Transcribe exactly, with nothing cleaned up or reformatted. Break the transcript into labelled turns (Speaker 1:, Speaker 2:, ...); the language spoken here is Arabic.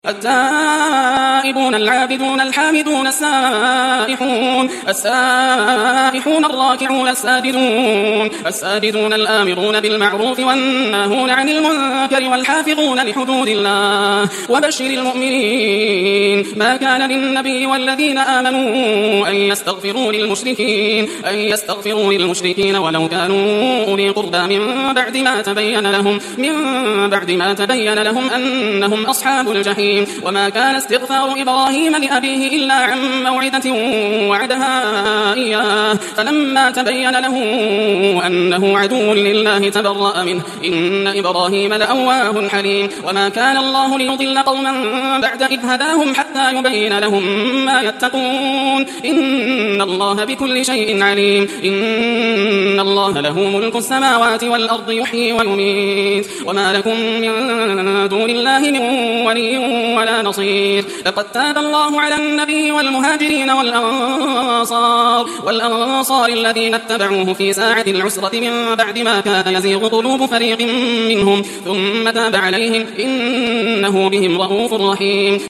Speaker 1: التائبون العابدون الحامدون السائحون السائحون الراكعون الساجدون الساجدون الآمرون بالمعروف والناهون عن المنكر والحافظون لحدود الله وبشر المؤمنين. ما كان للنبي والذين آمنوا أن يستغفروا للمشركين أن يستغفروا للمشركين ولو كانوا أولي قربى من بعد ما تبين لهم من بعد ما تبين لهم أنهم أصحاب الجحيم. وما كان استغفار إبراهيم لأبيه إلا عن موعدة وعدها إياه فلما تبين له أنه عدو لله تبرأ منه إن إبراهيم لأواه حليم. وما كان الله ليضل قوما بعد إذ هداهم حتى يبين لهم ما يتقون إن الله بكل شيء عليم. إن الله له ملك السماوات والأرض يحيي ويميت وما لكم من دون الله من ولي ولا نصير. لقد تاب الله على النبي والمهاجرين والأنصار والأنصار الذين اتبعوه في ساعة العسرة من بعد ما كان يزيغ قلوب فريق منهم ثم تاب عليهم إنه بهم رؤوف رحيم.